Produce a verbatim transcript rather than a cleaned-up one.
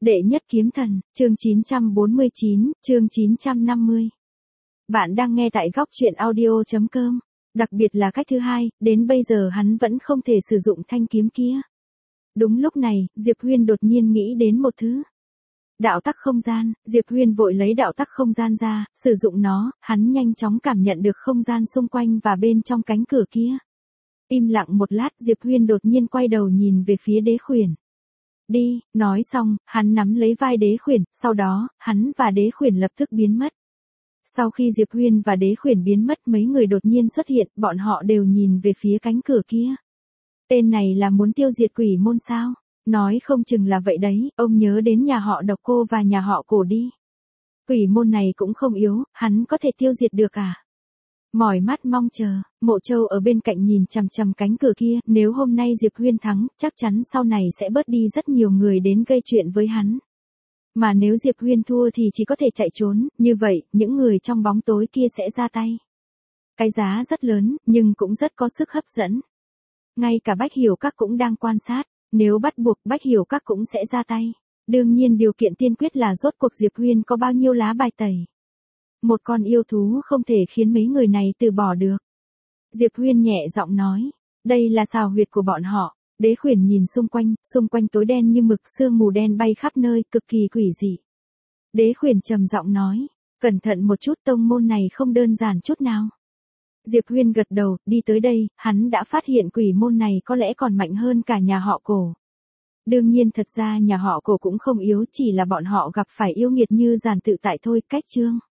Đệ nhất kiếm thần, chương chín trăm bốn mươi chín, chương chín trăm năm mươi. Bạn đang nghe tại góc truyện audio chấm com. Đặc biệt là cách thứ hai, đến bây giờ hắn vẫn không thể sử dụng thanh kiếm kia. Đúng lúc này, Diệp Huyên đột nhiên nghĩ đến một thứ. Đạo tắc không gian, Diệp Huyên vội lấy đạo tắc không gian ra, sử dụng nó, hắn nhanh chóng cảm nhận được không gian xung quanh và bên trong cánh cửa kia. Im lặng một lát, Diệp Huyên đột nhiên quay đầu nhìn về phía Đế Khuyển. Đi, nói xong, hắn nắm lấy vai Đế Khuyển, sau đó, hắn và Đế Khuyển lập tức biến mất. Sau khi Diệp Huyên và Đế Khuyển biến mất, mấy người đột nhiên xuất hiện, bọn họ đều nhìn về phía cánh cửa kia. Tên này là muốn tiêu diệt quỷ môn sao? Nói không chừng là vậy đấy, ông nhớ đến nhà họ Độc Cô và nhà họ Cổ đi. Quỷ môn này cũng không yếu, hắn có thể tiêu diệt được à? Mỏi mắt mong chờ, Mộ Châu ở bên cạnh nhìn chằm chằm cánh cửa kia, nếu hôm nay Diệp Huyên thắng, chắc chắn sau này sẽ bớt đi rất nhiều người đến gây chuyện với hắn. Mà nếu Diệp Huyên thua thì chỉ có thể chạy trốn, như vậy, những người trong bóng tối kia sẽ ra tay. Cái giá rất lớn, nhưng cũng rất có sức hấp dẫn. Ngay cả Bách Hiểu Các cũng đang quan sát, nếu bắt buộc Bách Hiểu Các cũng sẽ ra tay. Đương nhiên điều kiện tiên quyết là rốt cuộc Diệp Huyên có bao nhiêu lá bài tẩy. Một con yêu thú không thể khiến mấy người này từ bỏ được. Diệp Huyên nhẹ giọng nói, đây là xào huyệt của bọn họ. Đế Khuyển nhìn xung quanh, xung quanh tối đen như mực, sương mù đen bay khắp nơi, cực kỳ quỷ dị. Đế Khuyển trầm giọng nói, cẩn thận một chút, tông môn này không đơn giản chút nào. Diệp Huyên gật đầu, đi tới đây, hắn đã phát hiện quỷ môn này có lẽ còn mạnh hơn cả nhà họ Cổ. Đương nhiên thật ra nhà họ Cổ cũng không yếu, chỉ là bọn họ gặp phải yêu nghiệt như Giản Tự Tại thôi. Cách chương